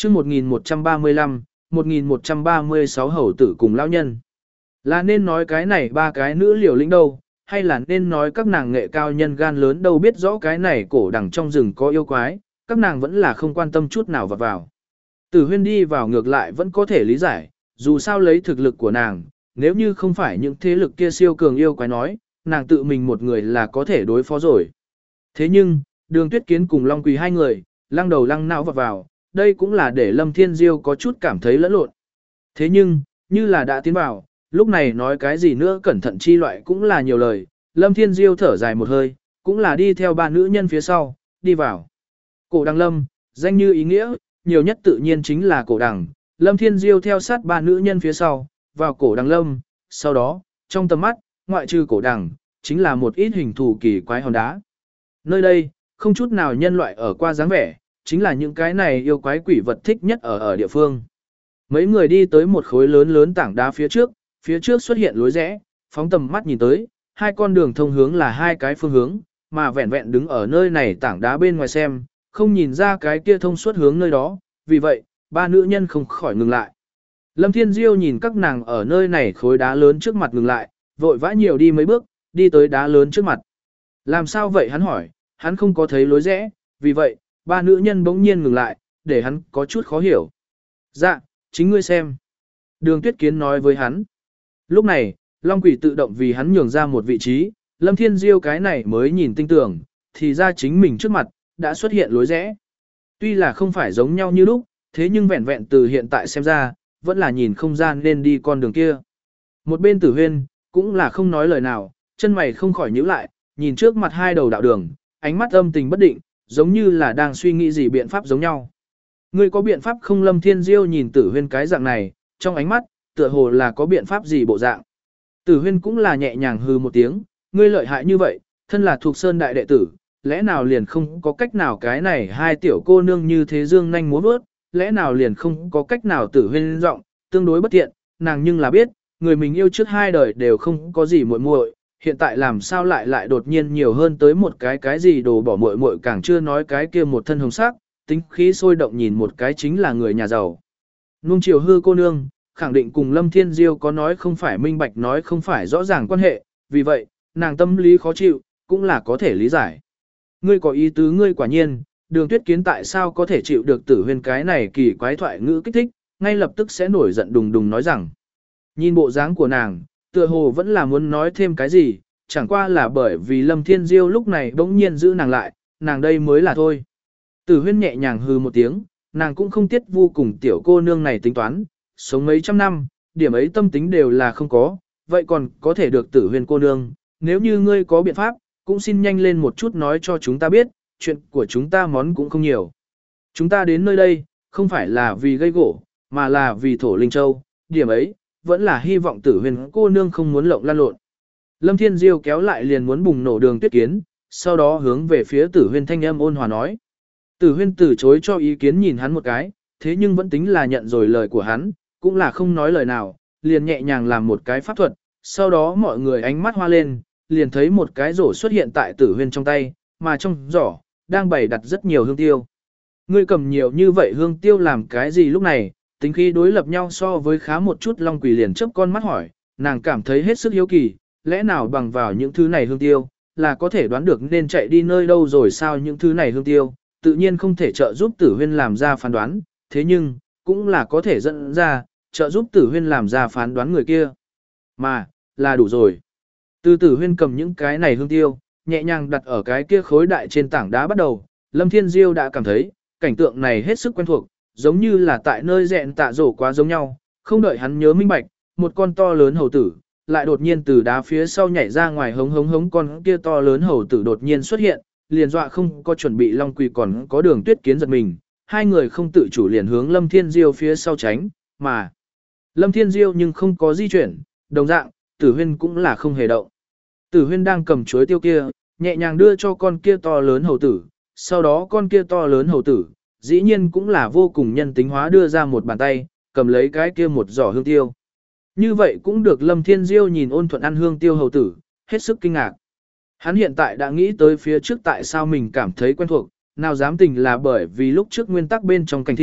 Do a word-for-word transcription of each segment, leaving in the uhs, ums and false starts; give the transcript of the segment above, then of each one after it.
chương một nghìn một trăm ba mươi lăm, một nghìn một trăm ba mươi sáu hầu tử cùng lão nhân. Là nên nói cái này ba cái nữ liều lĩnh đâu, hay là nên nói các nàng nghệ cao nhân gan lớn đâu, biết rõ cái này cổ đằng trong rừng có yêu quái, các nàng vẫn là không quan tâm chút nào vào vào. Tử Huyên đi vào ngược lại vẫn có thể lý giải, dù sao lấy thực lực của nàng, nếu như không phải những thế lực kia siêu cường yêu quái nói, nàng tự mình một người là có thể đối phó rồi. Thế nhưng, Đường Tuyết Kiến cùng Long Quỳ hai người, lăng đầu lăng não vào vào, đây cũng là để Lâm Thiên Diêu có chút cảm thấy lẫn lộn. Thế nhưng, như là đã tiến vào, lúc này nói cái gì nữa cẩn thận chi loại cũng là nhiều lời, Lâm Thiên Diêu thở dài một hơi, cũng là đi theo ba nữ nhân phía sau, đi vào. Cổ đằng Lâm, danh như ý nghĩa, nhiều nhất tự nhiên chính là cổ đằng, Lâm Thiên Diêu theo sát ba nữ nhân phía sau, vào cổ đằng Lâm, sau đó, trong tầm mắt, ngoại trừ cổ đằng, chính là một ít hình thù kỳ quái hòn đá. Nơi đây, không chút nào nhân loại ở qua dáng vẻ, chính là những cái này yêu quái quỷ vật thích nhất ở ở địa phương. Mấy người đi tới một khối lớn lớn tảng đá phía trước, phía trước xuất hiện lối rẽ, phóng tầm mắt nhìn tới, hai con đường thông hướng là hai cái phương hướng, mà vẹn vẹn đứng ở nơi này tảng đá bên ngoài xem, không nhìn ra cái kia thông suốt hướng nơi đó, vì vậy, ba nữ nhân không khỏi ngừng lại. Lâm Thiên Diêu nhìn các nàng ở nơi này khối đá lớn trước mặt ngừng lại, vội vã nhiều đi mấy bước, đi tới đá lớn trước mặt. Làm sao vậy hắn hỏi, hắn không có thấy lối rẽ, vì vậy, ba nữ nhân bỗng nhiên ngừng lại, để hắn có chút khó hiểu. Dạ, chính ngươi xem. Đường Tuyết Kiến nói với hắn. Lúc này, Long Quỷ tự động vì hắn nhường ra một vị trí, Lâm Thiên Diêu cái này mới nhìn tinh tưởng, thì ra chính mình trước mặt, đã xuất hiện lối rẽ. Tuy là không phải giống nhau như lúc, thế nhưng vẹn vẹn từ hiện tại xem ra, vẫn là nhìn không gian nên đi con đường kia. Một bên Tử Huyên, cũng là không nói lời nào, chân mày không khỏi nhíu lại, nhìn trước mặt hai đầu đạo đường, ánh mắt âm tình bất định, giống như là đang suy nghĩ gì biện pháp giống nhau. Ngươi có biện pháp không? Lâm Thiên Diêu nhìn Tử Huyên cái dạng này, trong ánh mắt, tựa hồ là có biện pháp gì bộ dạng. Tử Huyên cũng là nhẹ nhàng hừ một tiếng, ngươi lợi hại như vậy, thân là thuộc sơn đại đệ tử, lẽ nào liền không có cách nào cái này hai tiểu cô nương như thế dương nhanh múa vớt, lẽ nào liền không có cách nào? Tử Huyên giọng tương đối bất tiện, nàng nhưng là biết, người mình yêu trước hai đời đều không có gì muội muội, hiện tại làm sao lại lại đột nhiên nhiều hơn tới một cái cái gì đồ bỏ muội muội, càng chưa nói cái kia một thân hồng sắc, tính khí sôi động nhìn một cái chính là người nhà giàu. Nung chiều hư cô nương, khẳng định cùng Lâm Thiên Diêu có nói không phải minh bạch nói không phải rõ ràng quan hệ, vì vậy, nàng tâm lý khó chịu, cũng là có thể lý giải. Ngươi có ý tứ, ngươi quả nhiên, Đường Tuyết Kiến tại sao có thể chịu được Tử Huyên cái này kỳ quái thoại ngữ kích thích, ngay lập tức sẽ nổi giận đùng đùng nói rằng. Nhìn bộ dáng của nàng, tựa hồ vẫn là muốn nói thêm cái gì, chẳng qua là bởi vì Lâm Thiên Diêu lúc này bỗng nhiên giữ nàng lại, nàng đây mới là thôi. Tử Huyên nhẹ nhàng hừ một tiếng, nàng cũng không tiết vô cùng tiểu cô nương này tính toán, sống mấy trăm năm, điểm ấy tâm tính đều là không có, vậy còn có thể được Tử Huyên cô nương, nếu như ngươi có biện pháp, cũng xin nhanh lên một chút nói cho chúng ta biết, chuyện của chúng ta món cũng không nhiều. Chúng ta đến nơi đây, không phải là vì gây gỗ, mà là vì thổ linh châu, điểm ấy, vẫn là hy vọng Tử Huyên cô nương không muốn lộng lan lộn. Lâm Thiên Diêu kéo lại liền muốn bùng nổ Đường Tuyết Kiến, sau đó hướng về phía Tử Huyên thanh âm ôn hòa nói. Tử Huyên từ chối cho ý kiến nhìn hắn một cái, thế nhưng vẫn tính là nhận rồi lời của hắn, cũng là không nói lời nào, liền nhẹ nhàng làm một cái pháp thuật, sau đó mọi người ánh mắt hoa lên, liền thấy một cái rổ xuất hiện tại Tử Huyên trong tay, mà trong giỏ, đang bày đặt rất nhiều hương tiêu. Ngươi cầm nhiều như vậy hương tiêu làm cái gì? Lúc này, tính khí đối lập nhau so với khá một chút, Long Quỳ liền chớp con mắt hỏi, nàng cảm thấy hết sức hiếu kỳ, lẽ nào bằng vào những thứ này hương tiêu, là có thể đoán được nên chạy đi nơi đâu rồi sao? Những thứ này hương tiêu, tự nhiên không thể trợ giúp Tử Huyên làm ra phán đoán, thế nhưng, cũng là có thể dẫn ra, trợ giúp Tử Huyên làm ra phán đoán người kia. Mà, là đủ rồi. Từ Tử Huyên cầm những cái này hương tiêu, nhẹ nhàng đặt ở cái kia khối đại trên tảng đá bắt đầu, Lâm Thiên Diêu đã cảm thấy, cảnh tượng này hết sức quen thuộc, giống như là tại nơi dẹn tạ rổ quá giống nhau, không đợi hắn nhớ minh bạch, một con to lớn hầu tử, lại đột nhiên từ đá phía sau nhảy ra ngoài, hống hống hống, con kia to lớn hầu tử đột nhiên xuất hiện, liền dọa không có chuẩn bị Long Quỳ còn có Đường Tuyết Kiến giật mình, hai người không tự chủ liền hướng Lâm Thiên Diêu phía sau tránh, mà Lâm Thiên Diêu nhưng không có di chuyển, đồng dạng, Tử Huyên cũng là không hề động. Tử Huyên đang cầm chuối tiêu kia, nhẹ nhàng đưa cho con kia to lớn hầu tử, sau đó con kia to lớn hầu tử, dĩ nhiên cũng là vô cùng nhân tính hóa đưa ra một bàn tay, cầm lấy cái kia một giỏ hương tiêu. Như vậy cũng được. Lâm Thiên Diêu nhìn ôn thuận ăn hương tiêu hầu tử, hết sức kinh ngạc. Hắn hiện tại đã nghĩ tới phía trước tại sao mình cảm thấy quen thuộc, nào dám tình là bởi vì lúc trước nguyên tắc bên trong cảnh thiên,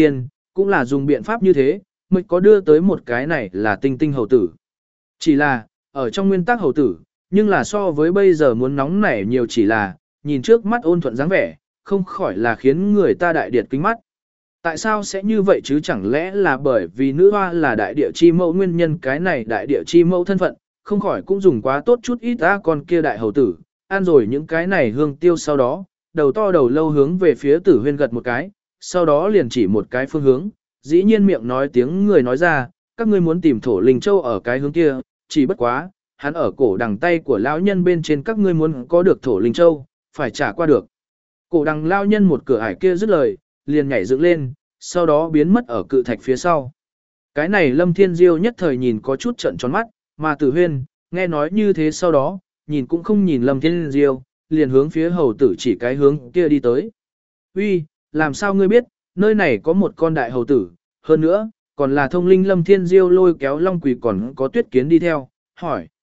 cũng là dùng biện pháp như thế, mới có đưa tới một cái này là tinh tinh hầu tử. Chỉ là, ở trong nguyên tắc hầu tử, nhưng là so với bây giờ muốn nóng nảy nhiều chỉ là, nhìn trước mắt ôn thuận dáng vẻ, không khỏi là khiến người ta đại điệt kính mắt. Tại sao sẽ như vậy chứ chẳng lẽ là bởi vì nữ hoa là đại địa chi mẫu nguyên nhân cái này đại địa chi mẫu thân phận, không khỏi cũng dùng quá tốt chút ít ta con kia đại hầu tử, ăn rồi những cái này hương tiêu sau đó, đầu to đầu lâu hướng về phía tử huyên gật một cái, sau đó liền chỉ một cái phương hướng, dĩ nhiên miệng nói tiếng người nói ra, các ngươi muốn tìm thổ linh châu ở cái hướng kia, chỉ bất quá, hắn ở cổ đằng tay của lão nhân bên trên các ngươi muốn có được thổ linh châu, phải trả qua được. Cổ đằng lão nhân một cửa ải kia dứt lời, liền nhảy dựng lên, sau đó biến mất ở cự thạch phía sau. Cái này Lâm Thiên Diêu nhất thời nhìn có chút trận tròn mắt, mà Tử Huyên, nghe nói như thế sau đó, nhìn cũng không nhìn Lâm Thiên Diêu, liền hướng phía hầu tử chỉ cái hướng kia đi tới. Uy, làm sao ngươi biết, nơi này có một con đại hầu tử, hơn nữa, còn là thông linh Lâm Thiên Diêu lôi kéo Long Quỳ còn có Tuyết Kiến đi theo, hỏi.